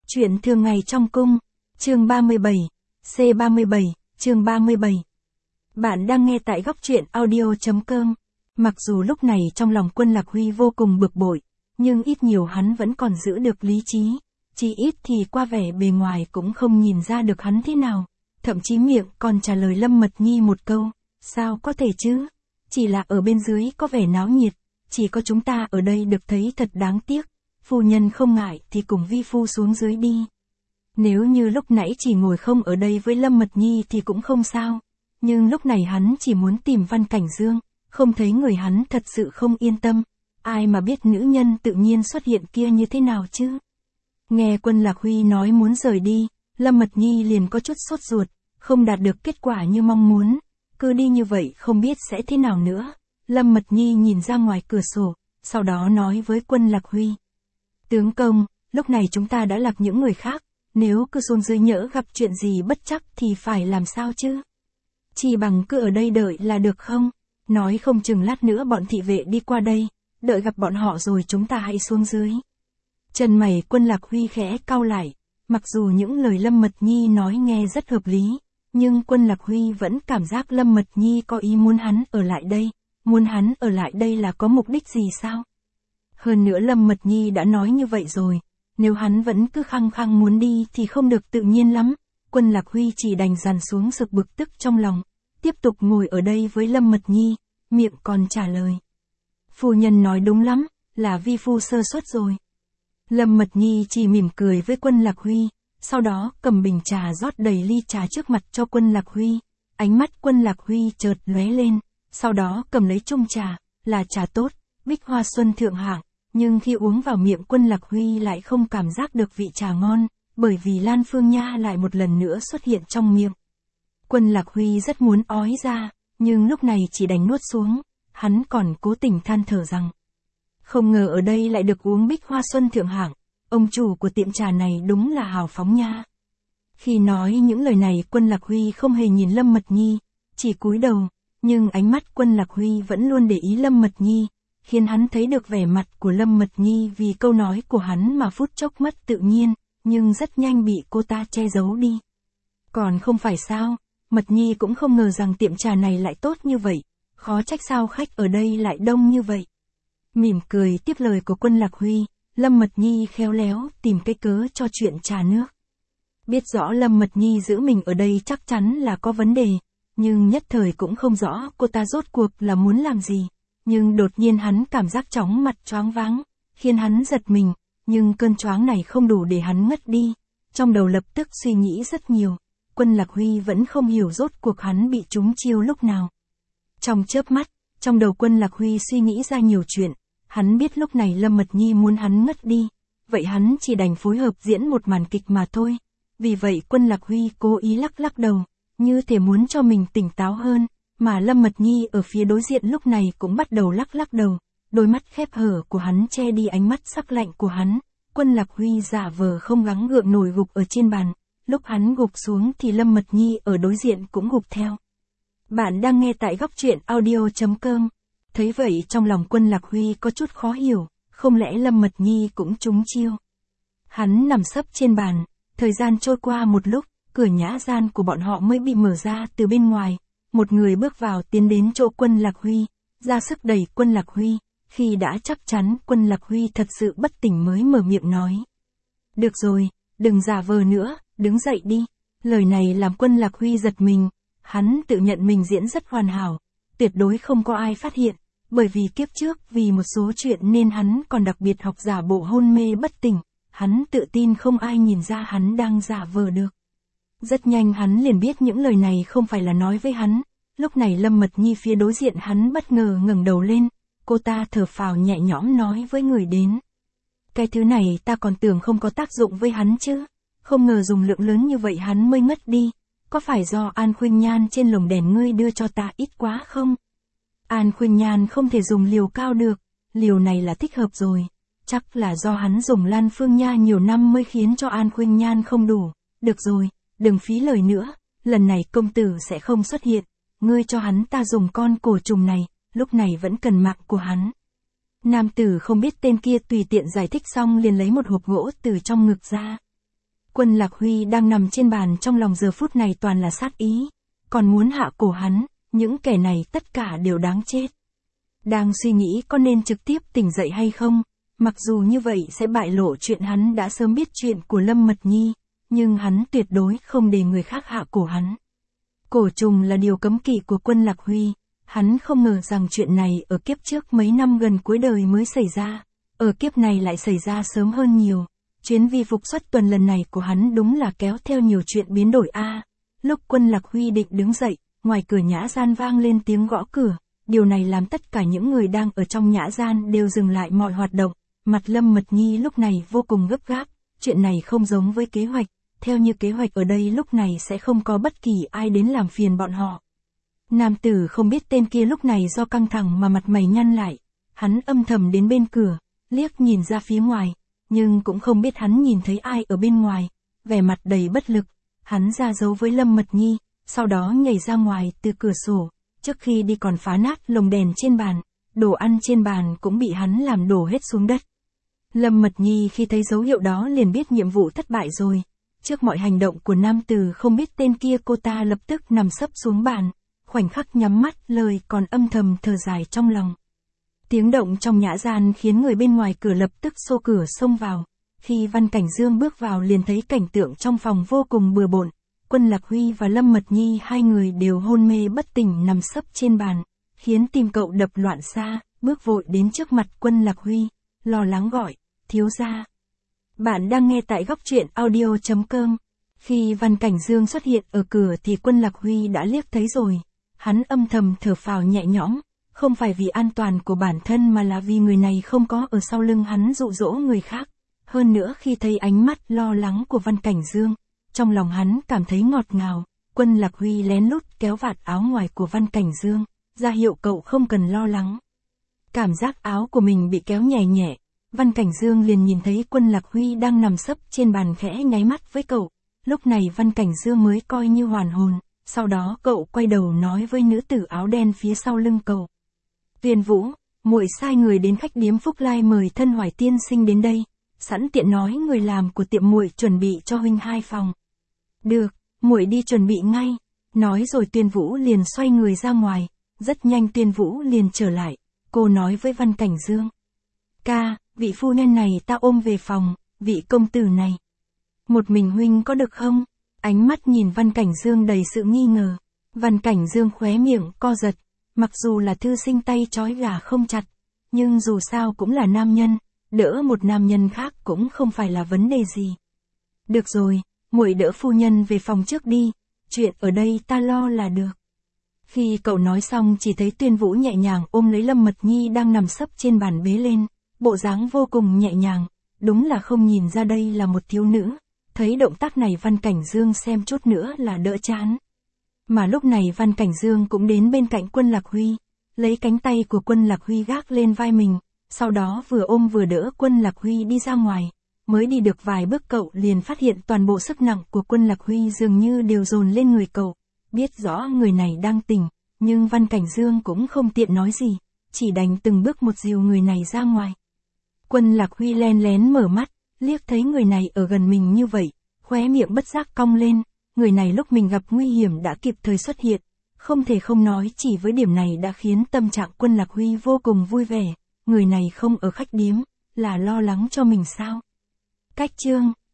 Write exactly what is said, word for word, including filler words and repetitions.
Chuyện thường ngày trong cung, chương ba mươi bảy, C ba mươi bảy, chương ba mươi bảy. Bạn đang nghe tại góc truyện audio chấm com. Mặc dù lúc này trong lòng Quân Lạc Huy vô cùng bực bội, nhưng ít nhiều hắn vẫn còn giữ được lý trí, chỉ ít thì qua vẻ bề ngoài cũng không nhìn ra được hắn thế nào, thậm chí miệng còn trả lời Lâm Mật Nhi một câu, sao có thể chứ, chỉ là ở bên dưới có vẻ náo nhiệt, chỉ có chúng ta ở đây được thấy thật đáng tiếc, phu nhân không ngại thì cùng vi phu xuống dưới đi. Nếu như lúc nãy chỉ ngồi không ở đây với Lâm Mật Nhi thì cũng không sao, nhưng lúc này hắn chỉ muốn tìm Văn Cảnh Dương, không thấy người hắn thật sự không yên tâm, ai mà biết nữ nhân tự nhiên xuất hiện kia như thế nào chứ. Nghe Quân Lạc Huy nói muốn rời đi, Lâm Mật Nhi liền có chút sốt ruột, không đạt được kết quả như mong muốn, cứ đi như vậy không biết sẽ thế nào nữa. Lâm Mật Nhi nhìn ra ngoài cửa sổ, sau đó nói với Quân Lạc Huy. Tướng công, lúc này chúng ta đã lạc những người khác, nếu cứ xuống dưới nhỡ gặp chuyện gì bất chắc thì phải làm sao chứ? Chỉ bằng cứ ở đây đợi là được không? Nói không chừng lát nữa bọn thị vệ đi qua đây, đợi gặp bọn họ rồi chúng ta hãy xuống dưới. Chân mày Quân Lạc Huy khẽ cau lại, mặc dù những lời Lâm Mật Nhi nói nghe rất hợp lý, nhưng Quân Lạc Huy vẫn cảm giác Lâm Mật Nhi có ý muốn hắn ở lại đây, muốn hắn ở lại đây là có mục đích gì sao? Hơn nữa Lâm Mật Nhi đã nói như vậy rồi, nếu hắn vẫn cứ khăng khăng muốn đi thì không được tự nhiên lắm. Quân Lạc Huy chỉ đành dằn xuống sự bực tức trong lòng, tiếp tục ngồi ở đây với Lâm Mật Nhi, miệng còn trả lời. Phu nhân nói đúng lắm, là vi phu sơ suất rồi. Lâm Mật Nhi chỉ mỉm cười với Quân Lạc Huy, sau đó cầm bình trà rót đầy ly trà trước mặt cho Quân Lạc Huy. Ánh mắt Quân Lạc Huy chợt lóe lên, sau đó cầm lấy chung trà, là trà tốt, Bích Hoa Xuân thượng hạng. Nhưng khi uống vào miệng Quân Lạc Huy lại không cảm giác được vị trà ngon, bởi vì Lan Phương Nha lại một lần nữa xuất hiện trong miệng. Quân Lạc Huy rất muốn ói ra, nhưng lúc này chỉ đành nuốt xuống, hắn còn cố tình than thở rằng. Không ngờ ở đây lại được uống Bích Hoa Xuân thượng hạng, ông chủ của tiệm trà này đúng là hào phóng nha. Khi nói những lời này Quân Lạc Huy không hề nhìn Lâm Mật Nhi, chỉ cúi đầu, nhưng ánh mắt Quân Lạc Huy vẫn luôn để ý Lâm Mật Nhi, khiến hắn thấy được vẻ mặt của Lâm Mật Nhi vì câu nói của hắn mà phút chốc mất tự nhiên, nhưng rất nhanh bị cô ta che giấu đi. Còn không phải sao, Mật Nhi cũng không ngờ rằng tiệm trà này lại tốt như vậy, khó trách sao khách ở đây lại đông như vậy. Mỉm cười tiếp lời của Quân Lạc Huy, Lâm Mật Nhi khéo léo tìm cái cớ cho chuyện trà nước. Biết rõ Lâm Mật Nhi giữ mình ở đây chắc chắn là có vấn đề, nhưng nhất thời cũng không rõ cô ta rốt cuộc là muốn làm gì. Nhưng đột nhiên hắn cảm giác chóng mặt choáng váng, khiến hắn giật mình, nhưng cơn choáng này không đủ để hắn ngất đi. Trong đầu lập tức suy nghĩ rất nhiều, Quân Lạc Huy vẫn không hiểu rốt cuộc hắn bị trúng chiêu lúc nào. Trong chớp mắt, trong đầu Quân Lạc Huy suy nghĩ ra nhiều chuyện, hắn biết lúc này Lâm Mật Nhi muốn hắn ngất đi, vậy hắn chỉ đành phối hợp diễn một màn kịch mà thôi. Vì vậy Quân Lạc Huy cố ý lắc lắc đầu, như thể muốn cho mình tỉnh táo hơn. Mà Lâm Mật Nhi ở phía đối diện lúc này cũng bắt đầu lắc lắc đầu, đôi mắt khép hở của hắn che đi ánh mắt sắc lạnh của hắn. Quân Lạc Huy giả vờ không gắng gượng nổi gục ở trên bàn, lúc hắn gục xuống thì Lâm Mật Nhi ở đối diện cũng gục theo. Bạn đang nghe tại góc truyện audio chấm com. Thấy vậy trong lòng Quân Lạc Huy có chút khó hiểu, không lẽ Lâm Mật Nhi cũng trúng chiêu. Hắn nằm sấp trên bàn, thời gian trôi qua một lúc, cửa nhã gian của bọn họ mới bị mở ra từ bên ngoài. Một người bước vào tiến đến chỗ Quân Lạc Huy, ra sức đẩy Quân Lạc Huy, khi đã chắc chắn Quân Lạc Huy thật sự bất tỉnh mới mở miệng nói. Được rồi, đừng giả vờ nữa, đứng dậy đi. Lời này làm Quân Lạc Huy giật mình, hắn tự nhận mình diễn rất hoàn hảo, tuyệt đối không có ai phát hiện, bởi vì kiếp trước vì một số chuyện nên hắn còn đặc biệt học giả bộ hôn mê bất tỉnh, hắn tự tin không ai nhìn ra hắn đang giả vờ được. Rất nhanh hắn liền biết những lời này không phải là nói với hắn. Lúc này Lâm Mật Nhi phía đối diện hắn bất ngờ ngẩng đầu lên, cô ta thở phào nhẹ nhõm nói với người đến. Cái thứ này ta còn tưởng không có tác dụng với hắn chứ, không ngờ dùng lượng lớn như vậy hắn mới ngất đi, có phải do An Khuynh Nhan trên lồng đèn ngươi đưa cho ta ít quá không? An Khuynh Nhan không thể dùng liều cao được, liều này là thích hợp rồi, chắc là do hắn dùng Lan Phương Nha nhiều năm mới khiến cho An Khuynh Nhan không đủ, được rồi. Đừng phí lời nữa, lần này công tử sẽ không xuất hiện, ngươi cho hắn ta dùng con cổ trùng này, lúc này vẫn cần mạng của hắn. Nam tử không biết tên kia tùy tiện giải thích xong liền lấy một hộp gỗ từ trong ngực ra. Quân Lạc Huy đang nằm trên bàn, trong lòng giờ phút này toàn là sát ý, còn muốn hạ cổ hắn, những kẻ này tất cả đều đáng chết. Đang suy nghĩ có nên trực tiếp tỉnh dậy hay không, mặc dù như vậy sẽ bại lộ chuyện hắn đã sớm biết chuyện của Lâm Mật Nhi, nhưng hắn tuyệt đối không để người khác hạ cổ hắn. Cổ trùng là điều cấm kỵ của Quân Lạc Huy, hắn không ngờ rằng chuyện này ở kiếp trước mấy năm gần cuối đời mới xảy ra, ở kiếp này lại xảy ra sớm hơn nhiều. Chuyến vi phục xuất tuần lần này của hắn đúng là kéo theo nhiều chuyện biến đổi a. Lúc Quân Lạc Huy định đứng dậy, ngoài cửa nhã gian vang lên tiếng gõ cửa, điều này làm tất cả những người đang ở trong nhã gian đều dừng lại mọi hoạt động, mặt Lâm Mật Nhi lúc này vô cùng gấp gáp, chuyện này không giống với kế hoạch, theo như kế hoạch ở đây lúc này sẽ không có bất kỳ ai đến làm phiền bọn họ. Nam tử không biết tên kia lúc này do căng thẳng mà mặt mày nhăn lại, hắn âm thầm đến bên cửa, liếc nhìn ra phía ngoài, nhưng cũng không biết hắn nhìn thấy ai ở bên ngoài, vẻ mặt đầy bất lực, hắn ra dấu với Lâm Mật Nhi, sau đó nhảy ra ngoài từ cửa sổ, trước khi đi còn phá nát lồng đèn trên bàn, đồ ăn trên bàn cũng bị hắn làm đổ hết xuống đất. Lâm Mật Nhi khi thấy dấu hiệu đó liền biết nhiệm vụ thất bại rồi, trước mọi hành động của nam tử không biết tên kia cô ta lập tức nằm sấp xuống bàn, khoảnh khắc nhắm mắt lời còn âm thầm thở dài trong lòng. Tiếng động trong nhã gian khiến người bên ngoài cửa lập tức xô cửa xông vào. Khi Văn Cảnh Dương bước vào liền thấy cảnh tượng trong phòng vô cùng bừa bộn. Quân Lạc Huy và Lâm Mật Nhi hai người đều hôn mê bất tỉnh nằm sấp trên bàn, khiến tim cậu đập loạn xạ, bước vội đến trước mặt Quân Lạc Huy, lo lắng gọi, thiếu gia. Bạn đang nghe tại góc truyện audio chấm com. Khi Văn Cảnh Dương xuất hiện ở cửa thì Quân Lạc Huy đã liếc thấy rồi. Hắn âm thầm thở phào nhẹ nhõm. Không phải vì an toàn của bản thân mà là vì người này không có ở sau lưng hắn dụ dỗ người khác. Hơn nữa khi thấy ánh mắt lo lắng của Văn Cảnh Dương, trong lòng hắn cảm thấy ngọt ngào. Quân Lạc Huy lén lút kéo vạt áo ngoài của Văn Cảnh Dương, ra hiệu cậu không cần lo lắng. Cảm giác áo của mình bị kéo nhẹ nhẹ, Văn Cảnh Dương liền nhìn thấy Quân Lạc Huy đang nằm sấp trên bàn khẽ nháy mắt với cậu. Lúc này Văn Cảnh Dương mới coi như hoàn hồn, sau đó cậu quay đầu nói với nữ tử áo đen phía sau lưng cậu. Tuyên Vũ, muội sai người đến khách điếm Phúc Lai mời Thân Hoài tiên sinh đến đây, sẵn tiện nói người làm của tiệm muội chuẩn bị cho huynh hai phòng. Được, muội đi chuẩn bị ngay. Nói rồi Tuyên Vũ liền xoay người ra ngoài, rất nhanh Tuyên Vũ liền trở lại, cô nói với Văn Cảnh Dương. Ca, vị phu nhân này ta ôm về phòng, vị công tử này. Một mình huynh có được không? Ánh mắt nhìn Văn Cảnh Dương đầy sự nghi ngờ. Văn Cảnh Dương khóe miệng co giật. Mặc dù là thư sinh tay trói gà không chặt, nhưng dù sao cũng là nam nhân, đỡ một nam nhân khác cũng không phải là vấn đề gì. Được rồi, muội đỡ phu nhân về phòng trước đi, chuyện ở đây ta lo là được. Khi cậu nói xong chỉ thấy Tuyên Vũ nhẹ nhàng ôm lấy Lâm Mật Nhi đang nằm sấp trên bàn bế lên, bộ dáng vô cùng nhẹ nhàng, đúng là không nhìn ra đây là một thiếu nữ. Thấy động tác này Văn Cảnh Dương xem chút nữa là đỡ chán. Mà lúc này Văn Cảnh Dương cũng đến bên cạnh Quân Lạc Huy, lấy cánh tay của Quân Lạc Huy gác lên vai mình, sau đó vừa ôm vừa đỡ Quân Lạc Huy đi ra ngoài. Mới đi được vài bước cậu liền phát hiện toàn bộ sức nặng của Quân Lạc Huy dường như đều dồn lên người cậu. Biết rõ người này đang tỉnh, nhưng Văn Cảnh Dương cũng không tiện nói gì, chỉ đành từng bước một dìu người này ra ngoài. Quân Lạc Huy len lén mở mắt, liếc thấy người này ở gần mình như vậy, khóe miệng bất giác cong lên. Người này lúc mình gặp nguy hiểm đã kịp thời xuất hiện, không thể không nói chỉ với điểm này đã khiến tâm trạng Quân Lạc Huy vô cùng vui vẻ. Người này không ở khách điếm, là lo lắng cho mình sao? Cách chương